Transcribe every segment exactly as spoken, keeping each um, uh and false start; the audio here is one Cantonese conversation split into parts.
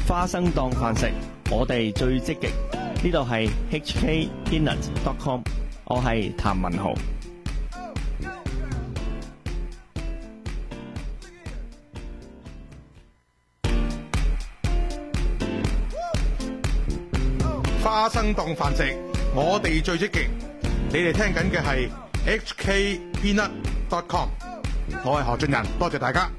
花生當飯食，我哋最積極。呢度係 H K Peanut dot com， 我係譚文豪。 花生當飯食，我哋最積極。你哋聽緊嘅係 H K Peanut dot com， 我係何俊仁，多謝大家。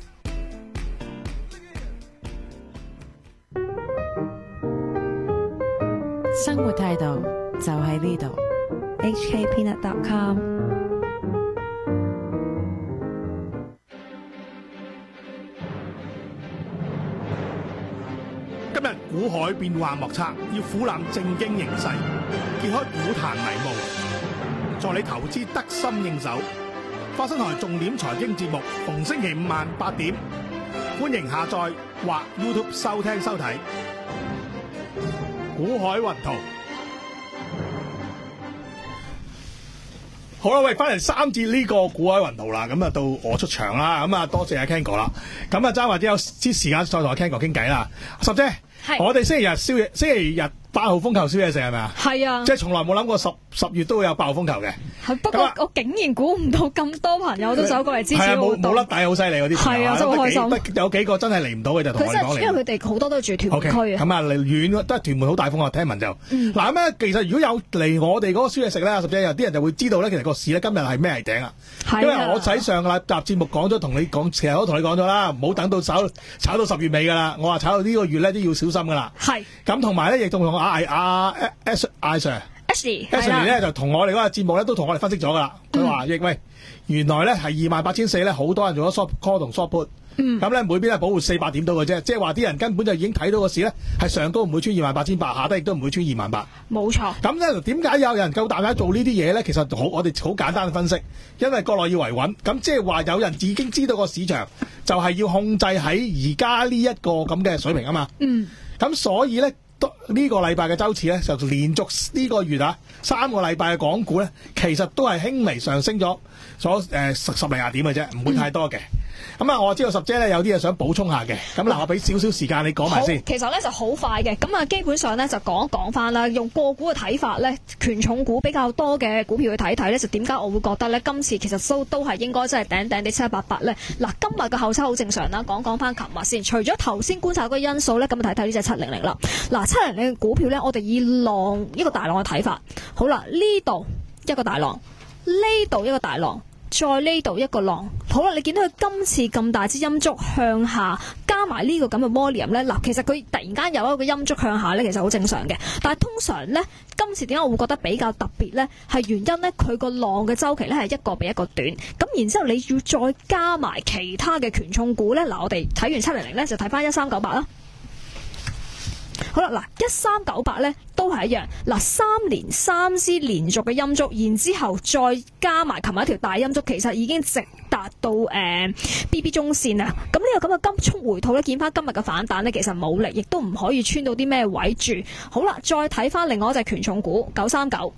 生活態度就喺呢度 H K Peanut dot com。 今日股海變幻莫測，要俯瞰正經形勢，揭開股壇迷霧，助你投資得心應手。花生台重點財經節目，逢星期五晚八點，歡迎下載或 YouTube 收聽收睇。股海雲圖，好啦，喂，翻嚟三節呢個股海雲圖啦，咁啊到我出場啦，咁啊多謝阿 Ken 哥啦，咁啊爭或者有啲時間再同阿 Ken 哥傾偈啦，十姐，我哋星期日宵夜，星期日八號風球宵夜食係咪啊？ 係啊， 即係從來冇諗過十十月都會有八號風球嘅。 係不過我竟然估唔到咁多朋友都走過嚟支持我。 係啊，冇冇甩底好犀利嗰啲朋友。係啊， 真係開心。 得有幾個真係嚟唔到嘅就同我哋講嚟。 因為佢哋好多都住屯門區啊。 咁啊，離遠都係屯門好大風啊！聽聞就嗱咁咧，其實如果有嚟我哋嗰個宵夜食咧，十姐有啲人就會知道咧，其實個市咧今日係咩嚟頂啊？因為我喺上個禮集節目講咗，同你講，其實我同你講咗啦，唔好等到炒炒到十月尾㗎啦。我話炒到呢個月咧都要小心㗎啦。係。咁同埋咧，亦都同阿阿 S I Sir。Ashley 咧就同我哋嗰個節目咧都同我哋分析咗噶啦，佢話亦喂，原來咧係二萬八千四咧，好多人做咗 short call 同 short put，咁咧每邊係保護四百點到嘅啫，即係話啲人根本就已經睇到個市咧係上高唔會穿二萬八千八，下低亦都唔會穿二萬八。冇錯。咁咧點解有人夠膽喺做呢啲嘢咧？其實好，我哋好簡單分析，因為國內要維穩，咁即係話有人已經知道個市場就係要控制喺而家呢一個咁嘅水平啊嘛。嗯。咁所以咧。呢個禮拜嘅週次咧，就連續呢個月啊三個禮拜嘅港股咧，其實都係輕微上升咗咗誒十十零廿點嘅啫，唔會太多嘅。咁、嗯、啊，我知道十姐咧有啲嘢想補充下嘅，咁嗱，我俾少少時間你講埋先。 其實咧就好快嘅，咁啊基本上咧就講一講翻啦，用個股嘅睇法咧，權重股比較多嘅股票去睇睇咧，就點解我會覺得咧今次其實都都係應該真係頂頂啲七七八八咧。嗱，今日嘅後抽好正常啦，講講翻琴日先。除咗頭先觀察嗰個因素咧，咁睇睇呢隻七零零啦。嗱，七零零嘅股票咧，我哋以浪一個大浪嘅睇法。好啦，呢度一個大浪，呢度一個大浪。再呢度一個浪，好啦，你見到佢今次咁大支陰燭向下，加埋呢個咁嘅 volume 咧，嗱，其實佢突然間有一個陰燭向下咧，其實好正常嘅。但係通常咧，今次點解我會覺得比較特別咧？係原因咧，佢個浪嘅週期咧係一個比一個短。咁然之後你要再加埋其他嘅權重股咧，嗱，我哋睇完七零零咧，就睇翻一三九八啦。好啦，嗱，一三九八咧都係一樣，嗱，三連三支連續嘅陰燭，然之後再加埋琴日一條大陰燭，其實已經直達到誒、呃、B B 中線啊！咁呢個咁嘅急速回吐咧，見翻今日嘅反彈咧，其實冇力，亦都唔可以穿到啲咩位住。好啦，再睇翻另外一隻權重股九三九，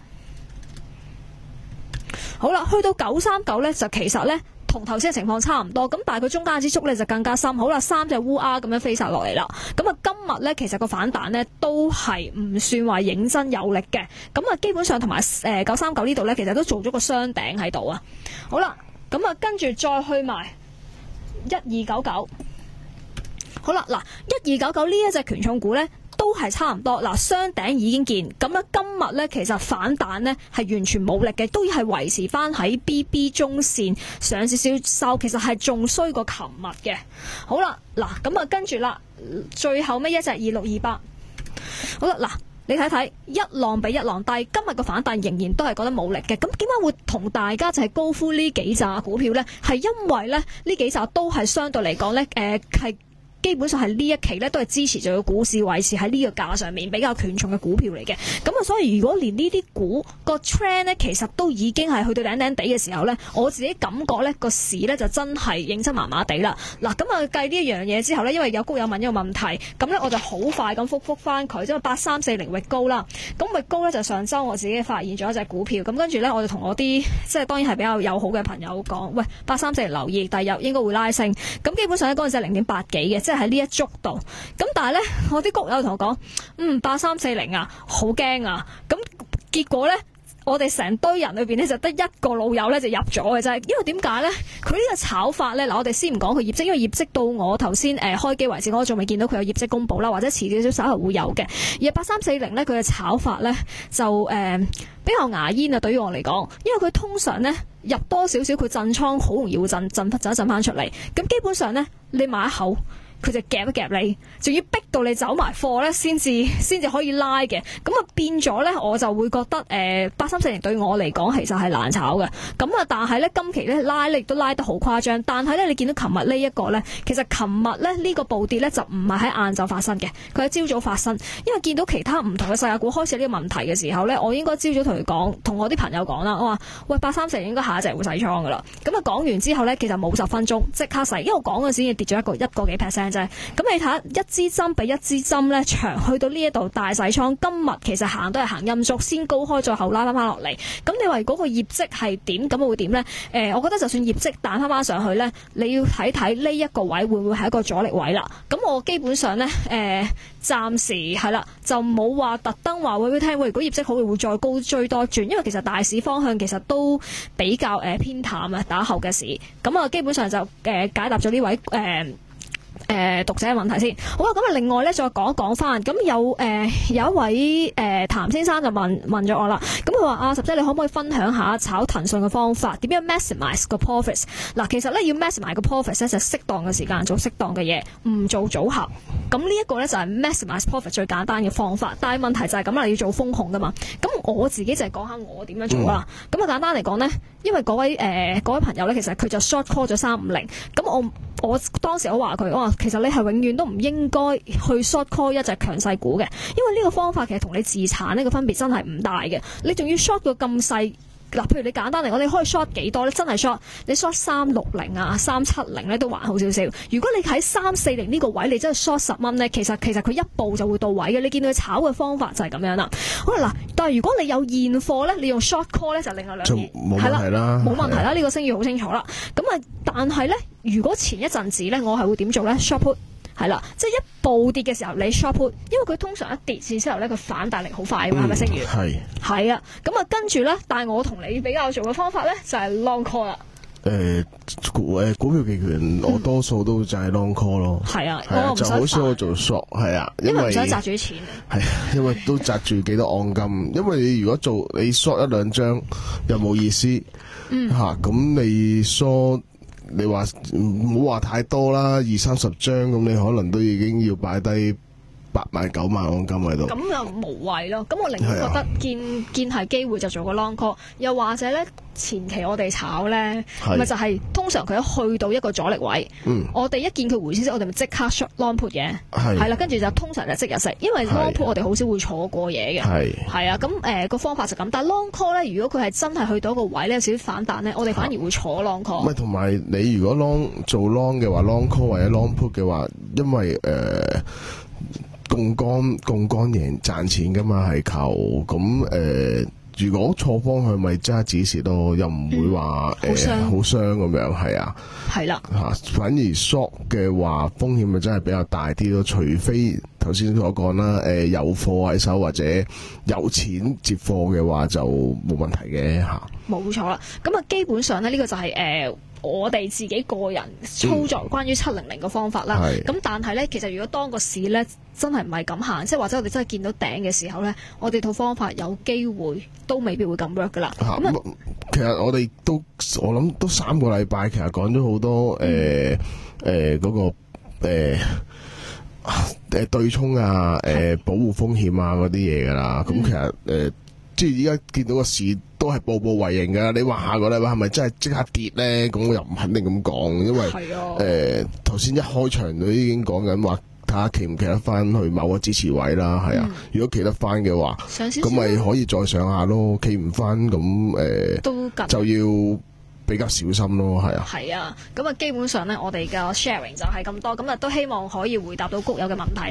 好啦，去到九三九咧，就其實咧。同頭先嘅情況差唔多，咁但係佢中間支燭咧就更加深。好啦，三隻烏鴉咁樣飛晒落嚟啦。咁啊，今日咧其實個反彈咧都係唔算話認真有力嘅。咁啊，基本上同埋誒九三九呢度咧，其實都做咗個雙頂喺度啊。好啦，咁啊跟住再去埋一二九九。好啦，嗱一二九九呢一隻權重股咧。都係差唔多嗱，雙頂已經見咁咧。今日咧其實反彈咧係完全冇力嘅，都係維持翻喺 B B 中線上少少收，其實係仲衰過琴日嘅。好啦，嗱咁啊跟住啦，最後尾一隻二六二八。好啦，嗱你睇睇一浪比一浪低，今日個反彈仍然都係覺得冇力嘅。咁點解會同大家就係高呼呢幾隻股票咧？係因為咧呢幾隻都係相對嚟講咧，誒、呃、係。基本上係呢一期咧都係支持住個股市維持喺呢個價上面比較權重嘅股票嚟嘅。咁啊，所以如果連呢啲股個 trend 咧，其實都已經係去到頂頂地嘅時候咧，我自己感覺咧個市咧就真係認真麻麻地啦。嗱，咁啊計呢一樣嘢之後咧，因為有高有問一個問題，咁咧我就好快咁復復翻佢，即係八三四零域高啦。咁域高咧就上週我自己發現咗一隻股票，咁跟住咧我就同我啲即係當然係比較友好嘅朋友講，喂，八三四零留意，第日應該會拉升。咁基本上咧嗰陣時係零點八幾嘅。 即係喺呢一足度。咁但係咧，我啲谷友同我講，嗯，八三四零啊，好驚啊！咁結果咧。我哋成堆人裏邊咧就得一個老友咧就入咗嘅啫，因為點解咧？佢呢個炒法咧，嗱我哋先唔講佢業績，因為業績到我頭先誒開機為止，我仲未見到佢有業績公佈啦，或者遲少少稍後會有嘅。而八三四零咧，佢嘅炒法咧就誒、呃、比較牙煙啊，對於我嚟講，因為佢通常咧入多少少，佢震倉好容易會震震震一震翻出嚟。咁基本上咧，你買一口。佢就夾一夾你，仲要逼到你走埋貨咧，先至先至可以拉嘅。咁啊變咗咧，我就會覺得誒八三四零對我嚟講其實係難炒嘅。咁啊，但係咧今期咧拉力都拉得好誇張。但係咧你見到琴日呢一個咧，其實琴日咧呢、呢個暴跌咧就唔係喺晏晝發生嘅，佢喺朝早發生。因為見到其他唔同嘅世界股開始有呢個問題嘅時候咧，我應該朝早同佢講，同我啲朋友講啦，我話喂八三四零應該下一隻會洗倉噶啦。咁啊講完之後咧，其實冇十分鐘即刻洗，因為我講嗰時已經跌咗一個一個幾 percent。咁你睇下一支針比一支針咧長，去到呢一度大洗倉。今日其實行都係行陰燭，先高開再後拉翻翻落嚟。咁你話嗰個業績係點？咁會點咧？誒、呃，我覺得就算業績彈翻翻上去咧，你要睇睇呢一個位會唔會係一個阻力位啦。咁我基本上咧誒，暫時係啦，就冇話特登話會俾聽。喂，如果業績好，會再高追多轉，因為其實大市方向其實都比較誒、呃、偏淡啊，打後嘅市。咁啊，基本上就誒、呃、解答咗呢位誒。呃誒、呃、讀者嘅問題先，好啦，咁啊另外咧再講一講翻，咁有誒、呃、有一位誒、呃、譚先生就問問咗我啦，咁佢話啊十姐你可唔可以分享下炒騰訊嘅方法，點樣 maximize 個 profits？ 嗱，其實咧要 maximize 個 profits 咧就適當嘅時間做適當嘅嘢，唔做組合。咁呢一個咧就係 maximize profit 最簡單嘅方法，但係問題就係咁啦，要做風控噶嘛。咁我自己就係講下我點樣做啦。咁啊、嗯、簡單嚟講咧，因為嗰位誒嗰、呃、位朋友咧，其實佢就 short call 咗三五零，咁我我當時我話佢，我話其實你係永遠都唔應該去 short call 一隻強勢股嘅，因為呢個方法其實同你自產呢個分別真係唔大嘅，你仲要 short 到咁細。嗱，譬如你簡單嚟講，你可以 short 幾多咧？真係 short，你 short 三六零啊、三七零咧都還好少少。如果你喺三四零呢個位，你真係 short 十蚊咧，其實其實佢一步就會到位嘅。你見到佢炒嘅方法就係咁樣啦。好啦，嗱，但係如果你有現貨咧，你用 short call 咧就另外兩嘢，係啦，冇問題啦，呢個聲譽好清楚啦。咁啊，但係咧，如果前一陣子咧，我係會點做咧 ？short put。係啦，即係一暴跌嘅時候，你 short put，因為佢通常一跌線之後咧，佢反彈力好快啊嘛，係咪聲譽？係係啊，咁啊跟住咧，但係我同你比較做嘅方法咧，就係、是、long call 啦。 誒、呃，股誒股票期權，我多數都就係 long call 咯。係啊， 我就好少我做 short， 係啊，因為唔想揸住啲錢。 係，因為都揸住幾多按金，因為你如果做你 short 一兩張又冇意思，嗯吓，咁、啊、你 short。你話唔好話太多啦，二三十張咁，你可能都已經要擺低八萬九萬按金喺度。咁又無謂咯。咁我寧願覺得見見係機會就做個 long call，又或者咧前期我哋炒咧，咪就係通常佢一去到一個阻力位，嗯、我哋一見佢回先，我哋咪即刻 short long put 嘅，係啦，跟住就通常就即日食，因為 long put 我哋好少會坐過嘢嘅，係啊，咁誒個方法就咁。但係 long call 咧，如果佢係真係去到一個位咧，有少少反彈咧，我哋反而會坐 long call。 唔係，同埋你如果 long 做 long 嘅話 ，long call 或者 long put 嘅話，因為誒。呃槓桿槓桿贏賺錢噶嘛係求咁誒，如果錯方向咪揸止蝕咯，又唔會話誒好傷咁樣係啊，係啦嚇，反而 short 嘅話風險咪真係比較大啲咯，除非頭先所講啦，誒、呃、有貨喺手或者有錢接貨嘅話就冇問題嘅嚇。 冇錯啦，咁啊基本上咧呢、這個就係、是、誒。呃我哋自己個人操作關於七零零嘅方法啦，咁、嗯、但係咧，其實如果當個市咧真係唔係咁行，即係或者我哋真係見到頂嘅時候咧，我哋套方法有機會都未必會咁 work 噶啦。咁、嗯、 其實我哋都我諗都三個禮拜，其實講咗好多誒誒嗰個誒誒、呃、對沖啊、誒、呃、保護風險啊嗰啲嘢噶啦。咁、嗯、其實誒、呃、即係而家見到個市。都係步步為營㗎，你話下個禮拜係咪真係即刻跌咧？咁我又唔肯定咁講，因為誒頭先一開場都已經講緊話，睇下企唔企得翻去某個支持位啦，係啊。嗯、如果企得翻嘅話，咁咪可以再上下咯。企唔翻咁誒，就要比較小心咯，係啊。 係啊，咁啊基本上咧，我哋嘅 sharing 就係咁多，咁啊都希望可以回答到谷友嘅問題啦。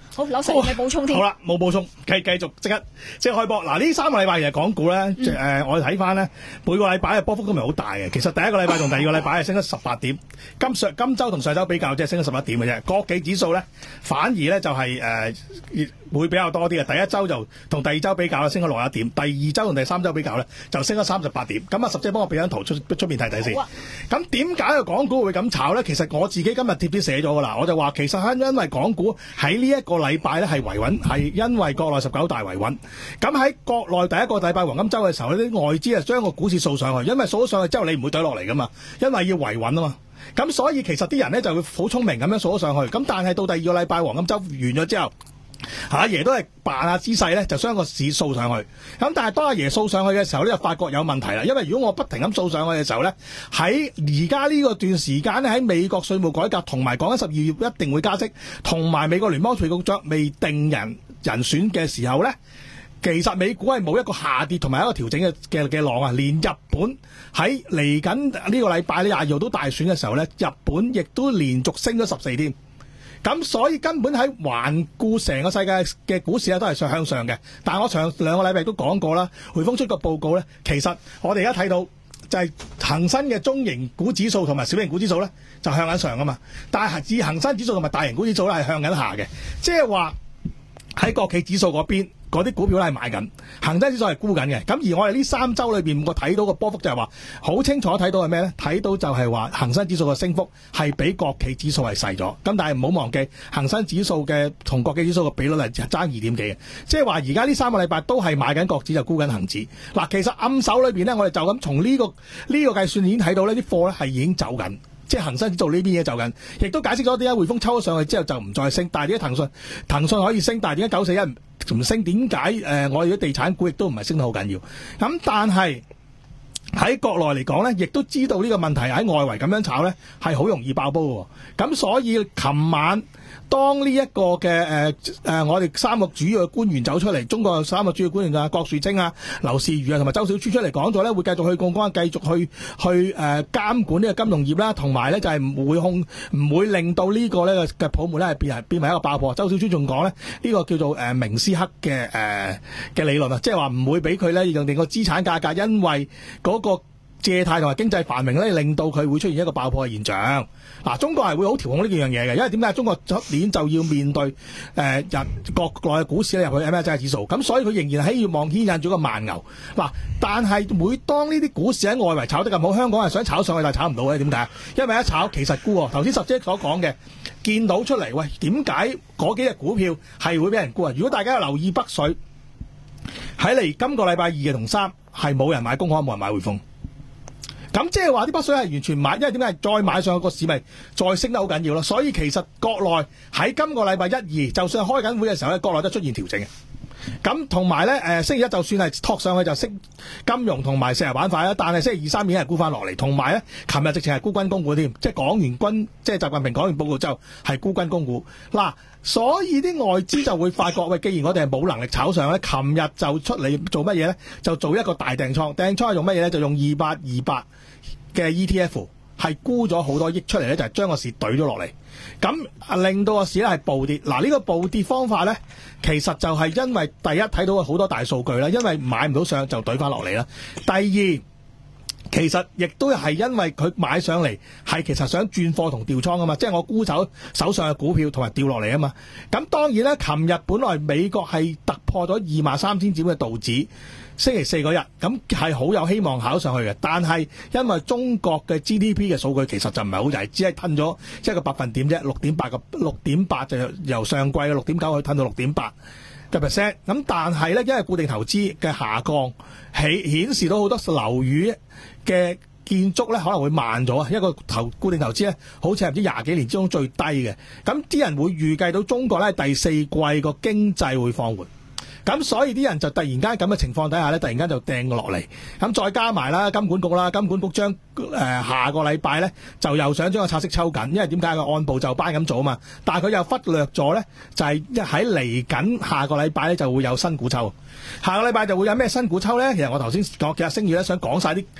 好，柳 Sir 有咩補充添？ 好啦，冇補充，繼繼續即刻即刻開波。嗱，呢三個禮拜其實港股咧，誒、嗯呃，我哋睇翻咧，每個禮拜嘅波幅都唔係好大嘅。其實第一個禮拜同第二個禮拜係升咗十八點，今上今週同上週比較即係升咗十一點嘅啫。國企指數咧反而咧就係、是、誒、呃、會比較多啲嘅。第一週就同第二週比較咧升咗六十一點，第二週同第三週比較咧就升咗三十八點。咁啊，十姐幫我俾張圖出出面睇睇先。咁點解個港股會咁炒咧？其實我自己今日貼啲寫咗㗎啦，我就話其實係因為港股喺呢一個禮拜咧係維穩，係因為國內十九大維穩。咁喺國內第一個禮拜黃金週嘅時候，呢啲外資啊將個股市掃上去，因為掃咗上去之後你唔會懟落嚟㗎嘛，因為要維穩啊嘛。咁所以其實啲人咧就會好聰明咁樣掃咗上去。咁但係到第二個禮拜黃金週完咗之後，阿爺都係扮下姿勢咧，就將個市掃上去。咁但係當阿爺掃上去嘅時候咧，就發覺有問題啦。因為如果我不停咁掃上去嘅時候咧，喺而家呢個段時間咧，喺美國稅務改革同埋講緊十二月一定會加息，同埋美國聯邦儲備局長未定人人選嘅時候咧，其實美股係冇一個下跌同埋一個調整嘅嘅嘅浪啊。連日本喺嚟緊呢個禮拜呢廿二號都大選嘅時候咧，日本亦都連續升咗十四天。咁所以根本喺環顧成個世界嘅股市咧都係上向上嘅。但係我上兩個禮拜都講過啦，匯豐出個報告咧，其實我哋而家睇到就係恒生嘅中型股指數同埋小型股指數咧就向緊上啊嘛，但係至恒生指數同埋大型股指數咧係向緊下嘅，即係話喺國企指數嗰邊嗰啲股票咧係買緊，恒生指數係沽緊嘅。咁而我哋呢三週裏邊我睇到個波幅就係話好清楚睇到係咩咧？睇到就係話恒生指數嘅升幅係比國企指數係細咗。咁但係唔好忘記恒生指數嘅同國企指數嘅比率係爭二點幾嘅，即係話而家呢三個禮拜都係買緊國指就沽緊恒指。嗱，其實暗手裏邊咧，我哋就咁從呢個呢個計算已經睇到呢啲貨咧係已經走緊。即係恒生指數呢邊嘢走緊，亦都解釋咗點解匯豐抽咗上去之後就唔再升，但係點解騰訊騰訊可以升，但係點解九四一唔升？點解誒我哋啲地產股亦都唔係升得好緊要？咁但係喺國內嚟講咧，亦都知道呢個問題喺外圍咁樣炒咧係好容易爆煲嘅。咁所以琴晚當呢一個嘅誒誒我哋三個主要嘅官員走出嚟，中國三個主要官員啊，郭樹清啊、劉士余啊同埋周小川出嚟講咗咧，會繼續去槓桿，繼續去去誒、呃、監管呢個金融業啦，同埋咧就係、是、唔會控唔會令到呢個咧嘅泡沫咧係變係變為一個爆破。周小川仲講咧呢、這個叫做誒、呃、明斯克嘅誒嘅理論啊，即係話唔會俾佢咧令個資產價格因為嗰、那個借貸同埋經濟繁榮咧，令到佢會出現一個爆破嘅現象。嗱、啊，中國係會好調控呢幾樣嘢嘅，因為點解中國出年就要面對誒日、呃、國內嘅股市咧入去 M S C I 指數，咁所以佢仍然係希望牽引住個慢牛。嗱、啊，但係每當呢啲股市喺外圍炒得咁好，香港係想炒上去但係炒唔到嘅，點解？因為一炒其實沽喎。頭先十姐所講嘅，見到出嚟，喂，點解嗰幾隻股票係會俾人沽啊？如果大家有留意北水，喺嚟今個禮拜二嘅同三係冇人買工行，冇人買匯豐。咁即係話啲北水係完全買，因為點解再買上去個市咪再升得好緊要咯？所以其實國內喺今個禮拜一二，就算開緊會嘅時候咧，國內都出現調整嘅。咁同埋咧，誒星期一就算係托上去就升金融同埋石油板塊啦，但係星期二三已經係沽翻落嚟，同埋咧，琴日直情係沽軍工股添，即係講完軍，即係習近平講完報告之後係沽軍工股。嗱，所以啲外資就會發覺，喂，既然我哋係冇能力炒上咧，琴日就出嚟做乜嘢咧？就做一個大訂倉，訂倉係用乜嘢咧？就用二八二八嘅 E T F 係沽咗好多億出嚟咧，就係、是、將個市懟咗落嚟，咁令到個市咧係暴跌。嗱，呢個暴跌方法咧，其實就係因為第一睇到好多大數據啦，因為買唔到上就懟翻落嚟啦。第二，其實亦都係因為佢買上嚟係其實想轉貨同調倉啊嘛，即係我沽走手上嘅股票同埋掉落嚟啊嘛。咁當然咧，琴日本來美國係突破咗二萬三千點嘅道指。星期四嗰日，咁係好有希望考上去嘅，但係因為中國嘅 G D P 嘅數據其實就唔係好大，只係吞咗一個百分點啫，六點八個六點八就由上季嘅六點九去吞到六點八嘅 percent。咁但係咧，因為固定投資嘅下降，起顯示到好多樓宇嘅建築咧可能會慢咗啊！一個投固定投資咧，好似係唔知廿幾年之中最低嘅。咁啲人會預計到中國咧第四季個經濟會放緩。咁所以啲人就突然間咁嘅情況底下咧，突然間就掟落嚟。咁再加埋啦，金管局啦，金管局將誒、呃、下個禮拜咧就又想將個拆息抽緊，因為點解佢按部就班咁做啊嘛。但係佢又忽略咗咧，就係喺嚟緊下個禮拜咧就會有新股抽。下個禮拜就會有咩新股抽咧？其實我頭先講其實星月咧想講晒啲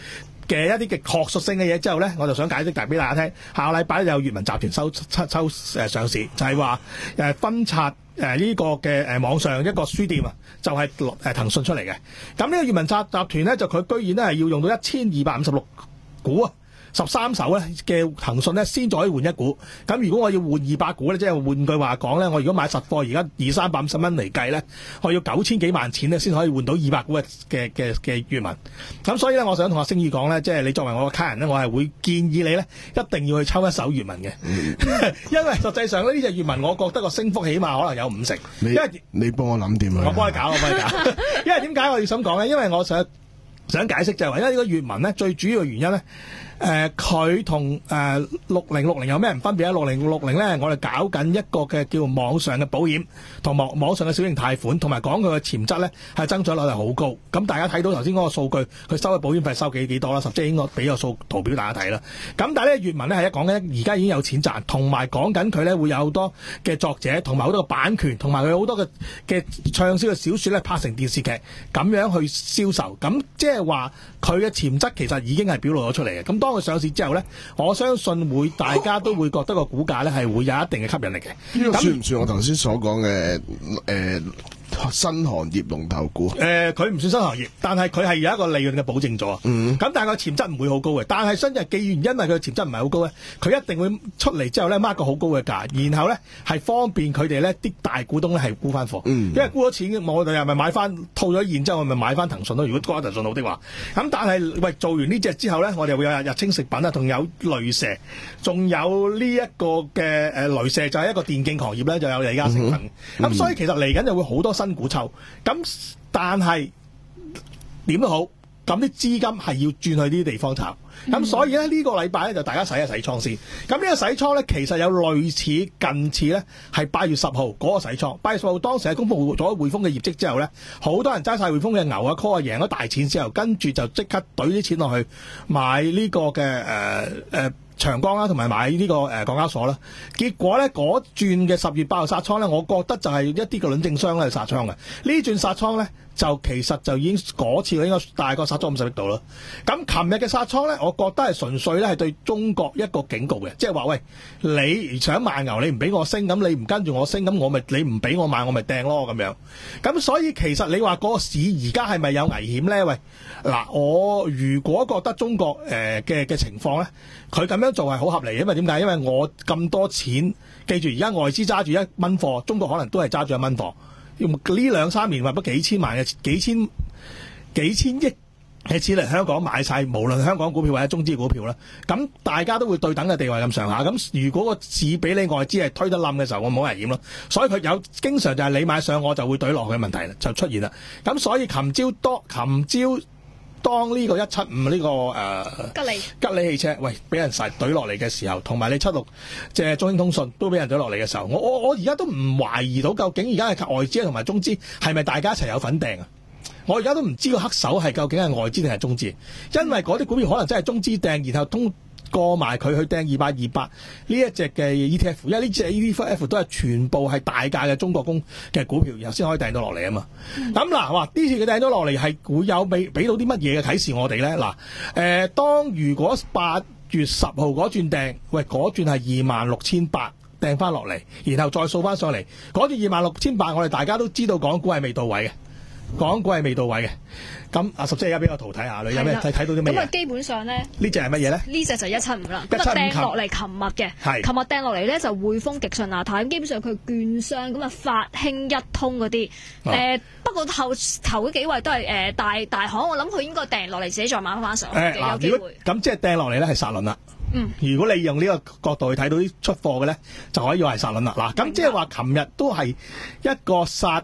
嘅一啲嘅學術性嘅嘢之後咧，我就想解釋大俾大家聽。下個禮拜有閱文集團收抽抽誒上市，就係話誒分拆誒呢個嘅誒網上一個書店啊，就係誒騰訊出嚟嘅。咁呢個閱文集集團咧，就佢居然咧係要用到一千二百五十六股啊！十三手咧嘅騰訊咧先再可以換一股，咁如果我要換二百股咧，即係換句話講咧，我如果買實貨而家二三百五十蚊嚟計咧，我要九千幾萬錢咧先可以換到二百股嘅嘅嘅嘅閱文。咁所以咧，我想同阿星宇講咧，即係你作為我嘅客人咧，我係會建議你咧一定要去抽一手閱文嘅，因為實際上呢隻閱文，我覺得個升幅起碼可能有五成。 你因為你幫我諗掂啊！ 我幫你搞，我幫你搞。因為點解我要咁講咧？因為我想想解釋就係話，因為呢個閱文咧最主要嘅原因咧。誒佢同誒六零六零有咩唔分別咧？六零六零咧，我哋搞緊一個嘅叫網上嘅保險，同網網上嘅小型貸款，同埋講佢嘅潛質咧係增長率係好高。咁大家睇到頭先嗰個數據，佢收嘅保險費收幾幾多啦？十即係應該俾個數圖表大家睇啦。咁但係咧，閱文咧係一講緊而家已經有錢賺，同埋講緊佢咧會有好多嘅作者，同埋好多嘅版權，同埋佢好多嘅嘅暢銷嘅小説咧拍成電視劇，咁樣去銷售。咁即係話佢嘅潛質其實已經係表露咗出嚟嘅。咁當佢上市之後咧，我相信會大家都會覺得個股價咧係會有一定嘅吸引力嘅。 呢個算唔算我頭先所講嘅誒新行業龍頭股？ 誒，佢唔算新行業，但係佢係有一個利潤嘅保證咗。嗯，咁但係個潛質唔會好高嘅。但係新日既然因為佢嘅潛質唔係好高咧，佢一定會出嚟之後咧 mark 個好高嘅價，然後咧係方便佢哋咧啲大股東咧係沽翻貨。嗯，因為沽咗錢，我哋係咪買翻套咗現之後，我咪買翻騰訊咯？如果沽騰訊好的話，咁但係喂做完呢隻之後咧，我哋會有日清食品啊，仲有雷蛇，仲有呢一個嘅誒雷蛇就係一個電競行業咧，就有李嘉誠份。咁、嗯、所以其實嚟緊就會好多新股抽，咁但係點都好，咁啲資金係要轉去呢啲地方炒，咁、嗯、所以咧呢、呢個禮拜咧就大家洗一洗倉先。咁呢個洗倉咧其實有類似近似咧係八月十號嗰個洗倉，八月十號當時係公布咗匯豐嘅業績之後咧，好多人揸晒匯豐嘅牛啊 call 啊贏咗大錢之後，跟住就即刻懟啲錢落去買呢個嘅誒誒。呃呃長江啦，同埋買呢個誒港交所啦，結果咧嗰轉嘅十月八號殺倉咧，我覺得就係一啲嘅輪證商咧殺倉嘅。呢轉殺倉咧，就其實就已經嗰次應該大概殺咗五十億度啦。咁琴日嘅殺倉咧，我覺得係純粹咧係對中國一個警告嘅，即係話喂，你想買牛你唔俾我升，咁你唔跟住我升，咁我咪你唔俾我買我咪掟咯咁樣。咁所以其實你話嗰個市而家係咪有危險咧？喂，嗱，我如果覺得中國誒嘅嘅情況咧，佢咁樣做係好合理，因為點解？因為我咁多錢，記住而家外資揸住一蚊貨，中國可能都係揸住一蚊貨。用呢兩三年或者幾千萬嘅幾千幾千億嘅錢嚟香港買晒，無論香港股票或者中資股票啦，咁大家都會對等嘅地位咁上下。咁如果個市俾你外資係推得冧嘅時候，我冇危險咯。所以佢有經常就係你買上我就會懟落嘅問題就出現啦。咁所以琴朝多琴朝。當呢個一七五呢個誒、呃、 吉利吉利汽車，喂，俾人實懟落嚟嘅時候，同埋你七六即係中興通訊都俾人懟落嚟嘅時候，我我我而家都唔懷疑到究竟而家係外資同埋中資係咪大家一齊有份掟啊？我而家都唔知個黑手係究竟係外資定係中資，因為嗰啲股票可能真係中資掟，然後通過埋佢去掟二百二百呢一隻嘅 E T F， 因為呢隻 E T F 都係全部係大價嘅中國公嘅股票，然後先可以掟到落嚟啊嘛。咁嗱、嗯，哇！呢次佢掟咗落嚟係會有俾俾到啲乜嘢嘅啟示我哋咧？嗱，誒、呃，當如果八月十號嗰轉掟，喂，嗰轉係二萬六千八掟翻落嚟，然後再掃翻上嚟，嗰轉二萬六千八，我哋大家都知道港股係未到位嘅，港股係未到位嘅。咁阿十姐而家俾個圖睇下，你有咩睇睇到啲咩？ 咁啊，基本上咧， 呢隻係乜嘢咧？ 呢隻就一七五啦。 咁啊， 掟落嚟，琴日嘅，係琴日掟落嚟咧就匯豐、極信、亞太。咁基本上佢券商咁啊，發興一通嗰啲誒，不過後頭嗰幾位都係誒、呃、大大行，我諗佢應該掟落嚟自己再買翻上去嘅、呃、有機會。咁即係掟落嚟咧係殺輪啦。嗯，如果你用呢個角度去睇到啲出貨嘅咧，就可以話係殺輪啦。嗱，咁即係話琴日都係一個殺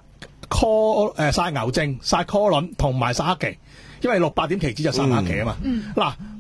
call 誒殺牛證、殺 call 輪同埋殺黑期。因為六八點期指就殺黑期啊嘛，嗱、嗯，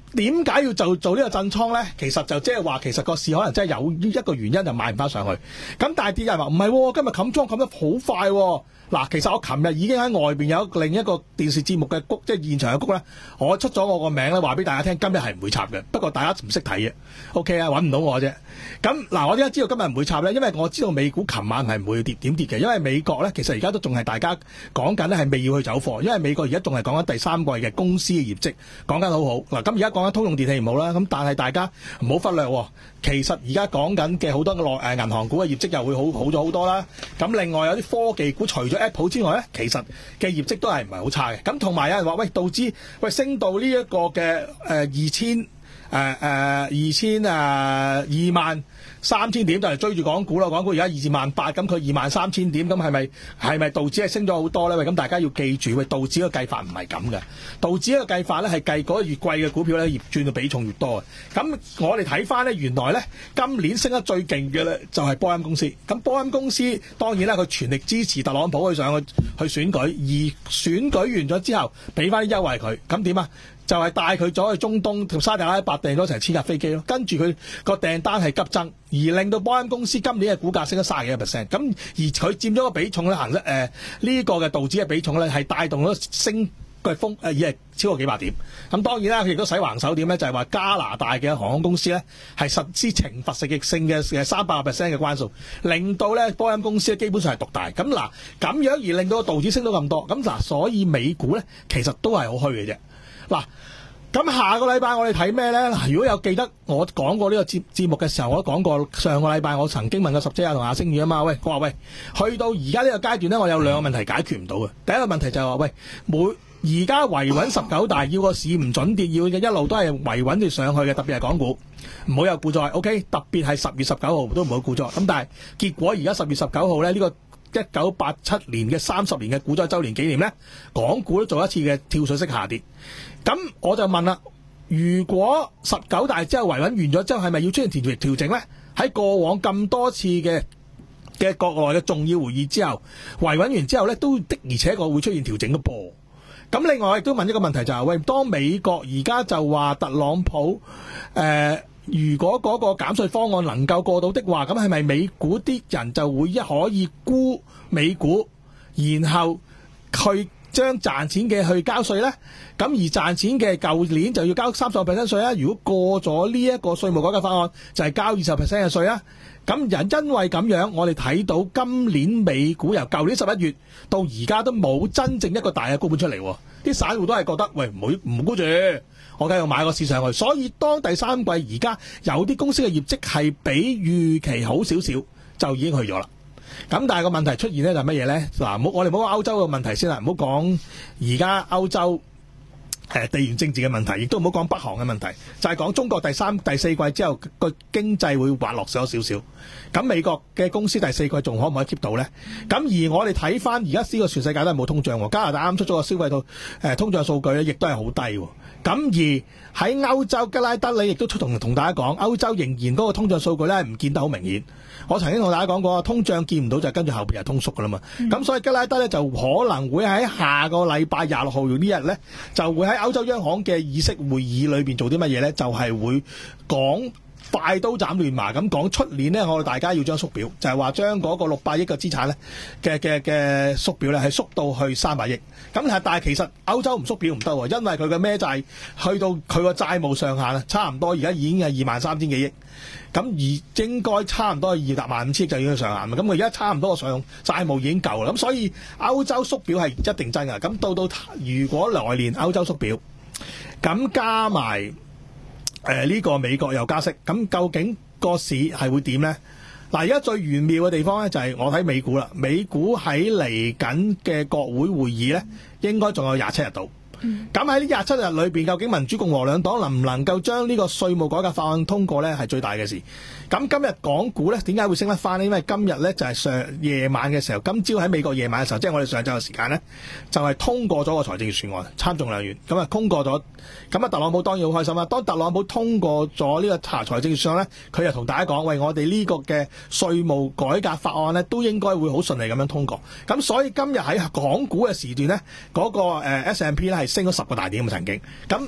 點解要就做呢個震倉咧？其實就即係話，其實個市可能真係有一個原因就買唔翻上去。咁但係啲人話唔係，今日冚倉冚得好快喎。嗱，其實我琴日已經喺外邊有另一個電視節目嘅谷，即係現場嘅谷咧，我出咗我個名咧，話俾大家聽，今日係唔會插嘅。不過大家唔識睇嘅 ，OK 啊，揾唔到我啫。咁嗱，我點解知道今日唔會插咧？因為我知道美股琴晚係唔會跌點跌嘅，因為美國咧其實而家都仲係大家講緊咧係未要去走貨，因為美國而家仲係講緊第三季嘅公司嘅業績，講緊好好。嗱，咁而家講緊通用電器唔好啦，咁但係大家唔好忽略喎。其實而家講緊嘅好多內誒銀行股嘅業績又會好好咗好多啦。咁另外有啲科技股除咗 Apple 之外咧，其實嘅業績都係唔係好差嘅。咁同埋有人話喂，道指喂升到呢一個嘅誒二千誒誒二千誒二萬三千點就係追住港股啦。港股而家二至萬八，咁佢二萬三千點，咁係咪係咪道指係升咗好多咧？喂，咁大家要記住，喂，道指嘅計法唔係咁嘅。道指嘅計法咧係計嗰個越貴嘅股票咧，業轉嘅比重越多嘅。咁我哋睇翻咧，原來咧今年升得最勁嘅咧就係波音公司。咁波音公司當然啦，佢全力支持特朗普去上去去選舉，而選舉完咗之後，俾翻啲優惠佢。咁點啊？就係帶佢咗去中東同沙特阿拉伯訂咗成千架飛機咯，跟住佢個訂單係急增，而令到波音公司今年嘅股價升咗三十幾個 percent。咁而佢佔咗個比重咧，行得誒呢個嘅道指嘅比重咧係帶動咗升嘅風誒，而係超過幾百點。咁當然啦，佢亦都使橫手點咧，就係話加拿大嘅航空公司咧係實施懲罰性性嘅嘅三百個 percent 嘅關數，令到咧波音公司基本上係獨大。咁嗱咁樣而令到個道指升到咁多，咁嗱所以美股咧其實都係好虛嘅啫。嗱，咁下個禮拜我哋睇咩咧？嗱，如果有記得我講過呢個節節目嘅時候，我都講過上個禮拜我曾經問過十姐啊同阿星宇啊嘛，喂，我話喂，去到而家呢個階段咧，我有兩個問題解決唔到嘅。第一個問題就係話，喂，每而家維穩十九大，要個市唔準跌，要一路都係維穩住上去嘅，特別係港股，唔好有股災 OK， 特別係十月十九號都唔好股災。咁但係結果而家十月十九號咧，呢、這個一九八七年嘅三十年嘅股災週年紀念咧，港股都做一次嘅跳水式下跌。咁我就問啦，如果十九大之後維穩完咗之後，係咪要出現調調整咧？喺過往咁多次嘅嘅國內嘅重要會議之後，維穩完之後咧，都的而且確會出現調整嘅噃。咁另外我亦都問一個問題就係、是，喂，當美國而家就話特朗普誒、呃，如果嗰個減稅方案能夠過到的話，咁係咪美股啲人就會一可以沽美股，然後去將賺錢嘅去交稅咧？咁而賺錢嘅舊年就要交三十個 percent 稅啊！如果過咗呢一個稅務改革法案，就係、是、交二十 percent 嘅稅啊！咁人因為咁樣，我哋睇到今年美股由舊年十一月到而家都冇真正一個大嘅沽盤出嚟，啲散戶都係覺得喂，唔好唔沽住，我繼續買個市上去。所以當第三季而家有啲公司嘅業績係比預期好少少，就已經去咗啦。咁但係個問題出現咧就係乜嘢咧？嗱，冇我哋唔好講歐洲嘅問題先啦，唔好講而家歐洲誒地緣政治嘅問題，亦都唔好講北韓嘅問題，就係講中國第三、第四季之後個經濟會滑落咗少少。咁美國嘅公司第四季仲可唔可以 keep 到咧？咁而我哋睇翻而家呢個全世界都係冇通脹喎，加拿大啱出咗個消費到誒通脹數據咧，亦都係好低喎。咁而喺歐洲吉拉德里亦都出同同大家講，歐洲仍然嗰個通脹數據咧唔見得好明顯。我曾經同大家講過，通脹見唔到就跟住後邊係通縮噶啦嘛。咁、嗯、所以吉拉德咧就可能會喺下個禮拜廿六號呢日咧，就會喺歐洲央行嘅議息會議裏邊做啲乜嘢咧？就係、是、會講快刀斬亂麻咁講出年咧，我哋大家要將縮表，就係話將嗰個六百億嘅資產咧嘅嘅嘅縮表咧係縮到去三百億。咁但係其實歐洲唔縮表唔得喎，因為佢嘅孭債去到佢個債務上限啊，差唔多而家已經係二萬三千幾億。咁而應該差唔多二百萬五千億就已經上限啦。咁佢而家差唔多個上債務已經夠啦。咁所以歐洲縮表係一定真㗎。咁到到如果來年歐洲縮表，咁加埋誒呢個美國又加息，咁究竟個市係會點咧？嗱，而家最玄妙嘅地方咧就係我睇美股啦。美股喺嚟緊嘅國會會議咧，應該仲有廿七日到。咁喺呢廿七日裏邊，究竟民主共和兩黨能唔能夠將呢個稅務改革法案通過咧，係最大嘅事。咁今日港股咧點解會升得翻呢？因為今日咧就係上夜晚嘅時候，今朝喺美國夜晚嘅時候，即係我哋上晝嘅時間咧，就係通過咗個財政預算案，參眾兩院咁啊通過咗。咁啊特朗普當然好開心啦。當特朗普通過咗呢個查財政預算案咧，佢就同大家講：喂，我哋呢個嘅稅務改革法案咧，都應該會好順利咁樣通過。咁所以今日喺港股嘅時段咧，嗰個誒 S and P 咧係升咗十個大點嘅曾經。咁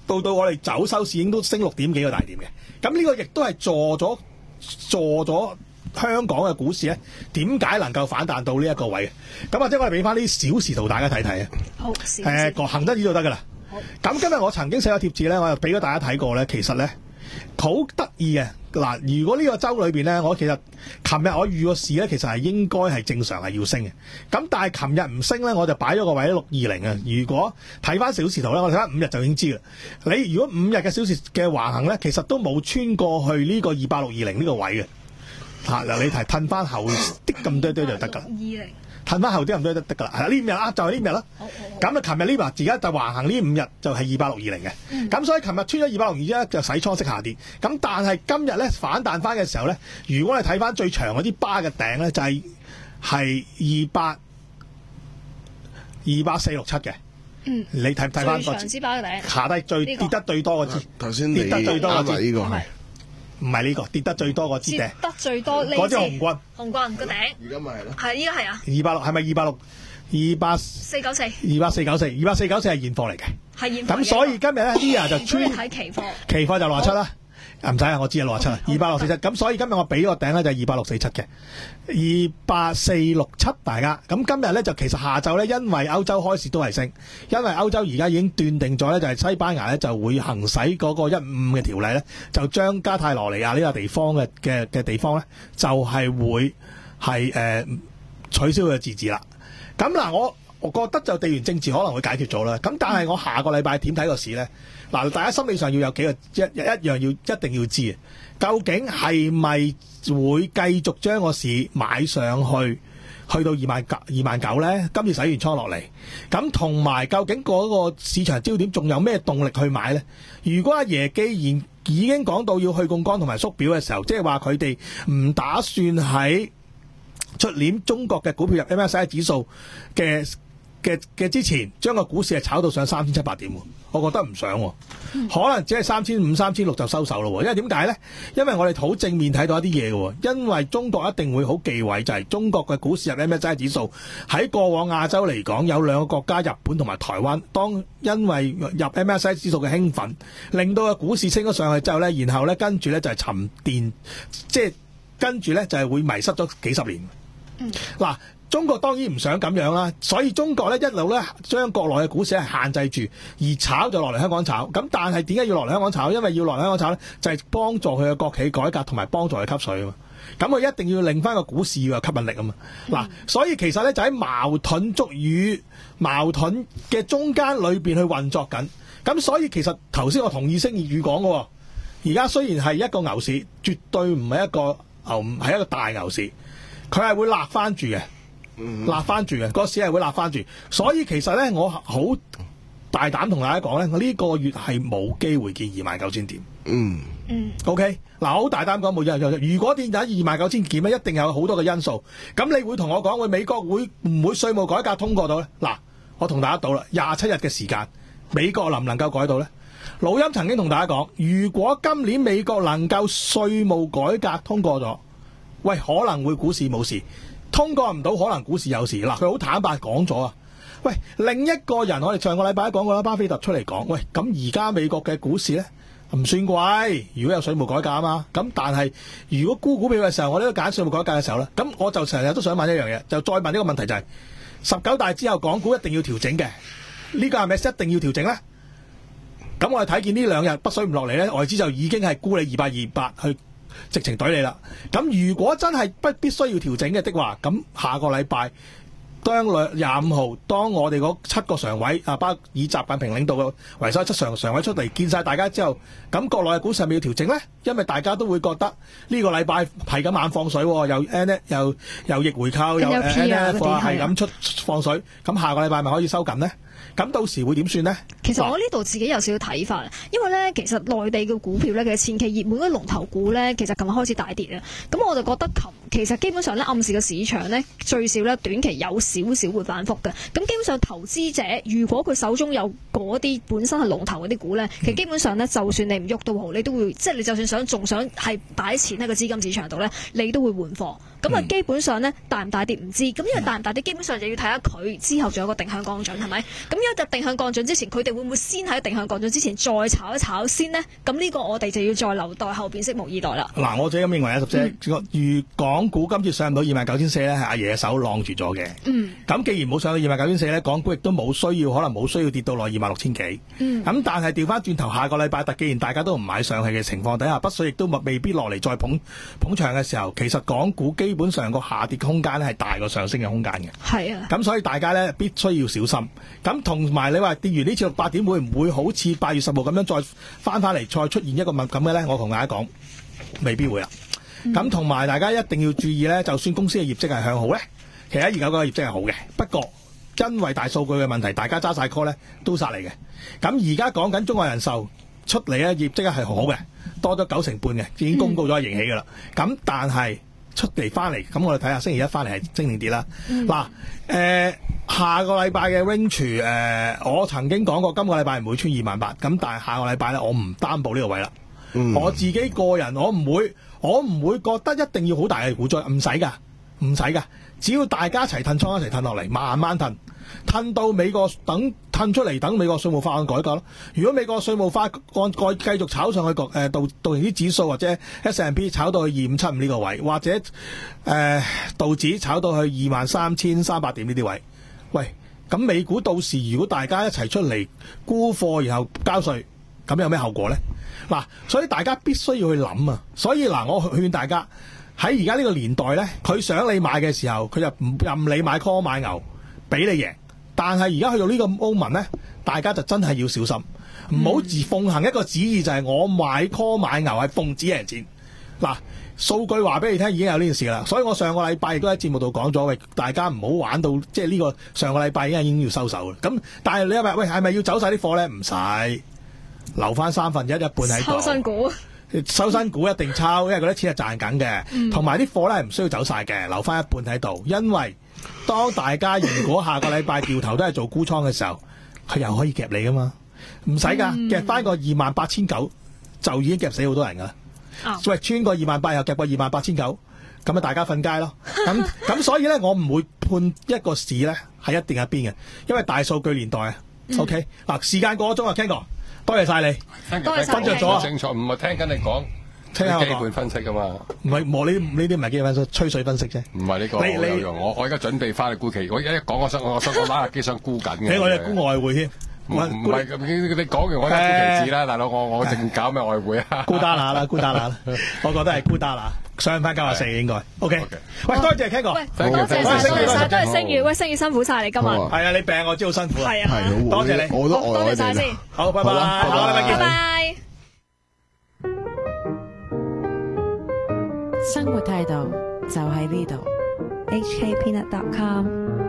到到我哋走收市已經都升六點幾個大點嘅。咁呢個亦都係助咗助咗香港嘅股市咧，點解能夠反彈到呢一個位嘅？咁或者我哋俾翻啲小時圖大家睇睇啊。 好， 誒個恒生指數得㗎啦。咁今日我曾經寫咗貼紙咧，我又俾咗大家睇過咧，其實咧好得意嘅。嗱，如果呢個週裏邊咧，我其實琴日我預個市咧，其實係應該係正常係要升嘅。咁但係琴日唔升咧，我就擺咗個位喺六二零啊。如果睇翻小時圖咧，我睇翻五日就已經知啦。你如果五日嘅小時嘅橫行咧，其實都冇穿過去呢個二八六二零呢個位嘅。嚇嗱，你睇褪翻後啲咁多堆就得㗎啦。二零褪翻後啲咁多都得㗎啦。係啦，呢五日啊，就係呢五日啦。咁啊，琴日呢日而家就橫行呢五日就係二八六二零嘅。咁、嗯、所以琴日穿咗二八六二一就洗倉式下跌。咁但係今日咧反彈翻嘅時候咧，如果你睇翻最長嗰啲巴嘅頂咧，就係係二八二八四六七嘅。嗯，你睇睇翻個最長支巴嘅頂下低最、這個、跌得最多個支。 頭先跌得最多個支呢個係。 唔係呢個跌得最多個支頂， 跌得最多呢支。 嗰支紅軍， 紅軍個頂。 而家咪係咯。 係，依家係啊。 二百六係咪二百六？二百四九四。 二百四九四，二百四九四係現貨嚟嘅。 係現貨。咁所以今日咧啲人就穿。 睇期貨。 期貨就六十七啦，唔使啊，我知啊，六十七啊，二百六四七。咁所以今日我俾個頂咧就係二百六四七嘅，二百四六七大家。咁今日咧就其實下晝咧，因為歐洲開市都係升，因為歐洲而家已經斷定咗咧，就係西班牙咧就會行使嗰個一五嘅條例咧，就將加泰羅尼亞呢個地方嘅嘅嘅地方咧，就係、是、會係誒、呃、取消佢嘅自治啦。咁嗱，我我覺得就地緣政治可能會解決咗啦。咁但係我下個禮拜點睇個市咧？嗱，大家心理上要有幾個一一一樣要一定要知，究竟係咪會繼續將個市買上去，去到二萬九二萬九咧？今次洗完倉落嚟，咁同埋究竟嗰個市場焦點仲有咩動力去買咧？如果阿爺既然已經講到要去槓桿同埋縮表嘅時候，即係話佢哋唔打算喺出年中國嘅股票入 M S C I 指數嘅嘅嘅之前，將個股市係炒到上三千七百點，我覺得唔想，可能只係三千五、三千六就收手咯。因為點解咧？因為我哋好正面睇到一啲嘢嘅，因為中國一定會好忌諱，就係、是、中國嘅股市入 M S C I 指數喺過往亞洲嚟講，有兩個國家日本同埋台灣，當因為入 M S C I 指數嘅興奮，令到個股市升咗上去之後咧，然後咧跟住咧就係沉澱，即係跟住咧就係會迷失咗幾十年。嗱、嗯，中國當然唔想咁樣啦，所以中國咧一路咧將國內嘅股市係限制住，而炒就落嚟香港炒。咁但係點解要落嚟香港炒？因為要落嚟香港炒咧，就係、是、幫助佢嘅國企改革同埋幫助佢吸水啊嘛。咁佢一定要令翻個股市要有吸引力啊嘛。嗱、嗯，所以其實咧就喺矛盾足與矛盾嘅中間裏邊去運作緊。咁所以其實頭先我同意星粵語講嘅，而家雖然係一個牛市，絕對唔係一個牛，係一個大牛市。佢係會立翻住嘅，立翻住嘅，個市係會立翻住。所以其實咧，我好大膽同大家講咧，我呢個月係冇機會見二萬九千點。嗯嗯。O K，嗱，我好大膽講冇嘢。如果見到二萬九千點咧，一定有好多嘅因素。咁你會同我講，會美國會唔會稅務改革通過到咧？嗱，我同大家賭啦，廿七日嘅時間，美國能唔能夠改到咧？老陰曾經同大家講，如果今年美國能夠稅務改革通過咗，喂，可能會股市冇事，通過唔到可能股市有事。嗱，佢好坦白講咗啊。喂，另一個人我哋上個禮拜講過啦，巴菲特出嚟講，喂，咁而家美國嘅股市咧唔算貴，如果有稅務改革啊嘛。咁但係如果沽股票嘅時候，我哋都揀稅務改革嘅時候咧，咁我就成日都想問一樣嘢，就再問呢個問題就係、是、十九大之後港股一定要調整嘅，呢、這個係咪一定要調整咧？咁我哋睇見呢兩日北水唔落嚟咧，外資就已經係沽你二百二百去。直情懟你啦！咁如果真係不必須要調整嘅的話，咁下個禮拜當兩廿五號，當我哋嗰七個常委啊，包以習近平領導嘅為首七常常委出嚟見晒大家之後，咁國內嘅股市係咪要調整咧？因為大家都會覺得呢個禮拜係咁眼放水，又 N 又又逆回購，又 N F 係咁出放水，咁下個禮拜咪可以收緊咧？咁到時會點算呢？ 其實我呢度自己有少少睇法，因為咧，其實內地嘅股票咧，其實前期熱門嘅龍頭股咧，其實琴日開始大跌啊。咁我就覺得琴其實基本上咧，暗示嘅市場咧，最少咧短期有少少會反覆嘅。咁基本上投資者如果佢手中有嗰啲本身係龍頭嗰啲股咧，其實基本上咧，就算你唔喐都好，你都會即係你就算想仲想係擺錢喺個資金市場度咧，你都會換貨。 咁啊、 嗯基本上咧大唔大跌唔知，咁因為大唔大跌基本上就要睇下佢之後仲有個定向降準係咪？咁如果就定向降準之前，佢哋會唔會先喺定向降準之前再炒一炒先呢？咁呢個我哋就要再留待後邊拭目以待啦。 嗱，我自己咁認為啊，十姐，如港股今次上唔到二萬九千四咧，係阿爺嘅手晾住咗嘅。 嗯。 咁既然冇上到二萬九千四咧，港股亦都冇需要，可能冇需要跌到落二萬六千幾。 嗯。 咁但係調翻轉頭，下個禮拜，特既然大家都唔買上去嘅情況底下，北水亦都未必落嚟再捧捧場嘅時候，其實港股基本上個下跌空間咧係大過上升嘅空間嘅。 係啊。 咁所以大家咧必須要小心。咁同埋你話跌完呢次六八點會唔會好似八月十號咁樣再翻翻嚟，再出現一個問咁嘅咧？我同大家講，未必會啦。咁同埋大家一定要注意咧，就算公司嘅業績係向好咧，其實二九九嘅業績係好嘅，不過因為大數據嘅問題，大家揸晒 call 咧都殺嚟嘅。咁而家講緊中國人壽出嚟咧業績係好嘅，多咗九成半嘅，已經公告咗盈喜噶啦。咁、嗯、但係出嚟翻嚟，咁我哋睇下星期一翻嚟係升定跌啦。嗱、嗯，誒、呃、下個禮拜嘅 range 誒，我曾經講過今個禮拜唔會穿二萬八，咁但係下個禮拜咧我唔擔保呢個位啦。嗯、我自己個人我唔會，我唔會覺得一定要好大嘅股災，唔使噶，唔使噶，只要大家一齊褪倉一齊褪落嚟，慢慢褪。褪到美國等褪出嚟，等美國稅務法案改革咯。如果美國稅務法案再繼續炒上去，誒、呃、道道瓊斯指數或者 S and P 炒到去二五七五呢個位，或者誒、呃、道指炒到去二萬三千三百點呢啲位，喂，咁美股到時如果大家一齊出嚟沽貨，然後交稅，咁有咩後果咧？嗱，所以大家必須要去諗啊。所以嗱，我勸大家喺而家呢個年代咧，佢想你買嘅時候，佢就唔任你買 call 買牛，俾你贏。但係而家去到呢個 moment 咧，大家就真係要小心，唔好自奉行一個旨意，就係我買 call 買牛係奉旨贏錢。嗱，數據話俾你聽已經有呢件事啦，所以我上個禮拜亦都喺節目度講咗，喂，大家唔好玩到即係呢個上個禮拜已經已經要收手啦。咁但係你話喂係咪要走晒啲貨咧？唔使，留翻三分一一半喺度。 抽新股， 收新股一定抽，因為嗰啲錢係賺緊嘅，同埋啲貨咧係唔需要走晒嘅，留翻一半喺度，因為當大家如果下個禮拜掉頭都係做沽倉嘅時候，佢又可以夾你噶嘛，唔使噶，夾翻個二萬八千九就已經夾死好多人噶啦。喂、哦，穿個二萬八又夾個二萬八千九，咁啊大家瞓街咯。咁咁所以咧，我唔會判一個市咧係一定一邊嘅，因為大數據年代啊。嗯、OK，嗱，時間過咗鐘啊 Ken 哥，多謝晒你， 多謝晒分着咗清楚，唔係聽緊你講。聽下基本分析噶嘛？ 唔係，我呢呢啲唔係基本分析，吹水分析啫。 唔係呢個好有用。我我而家準備翻去沽期，我一講我想我想我打下機想沽緊嘅。 你我哋沽外匯添。 唔唔係咁，你講完我而家沽期指啦，大佬，我我淨搞咩外匯啊？ 沽單下啦，沽單下啦，我覺得係沽單下，上翻九廿四應該。OK，喂，多謝 Ken 哥， 多謝晒，多謝晒，多謝星宇，喂，星宇辛苦晒你今日。 係啊，你病我知好辛苦啊。 係啊， 多謝你， 我都多謝晒先。 好，拜拜，下個禮拜見。 拜拜。 生活態度就喺呢度。 H K Peanut dot com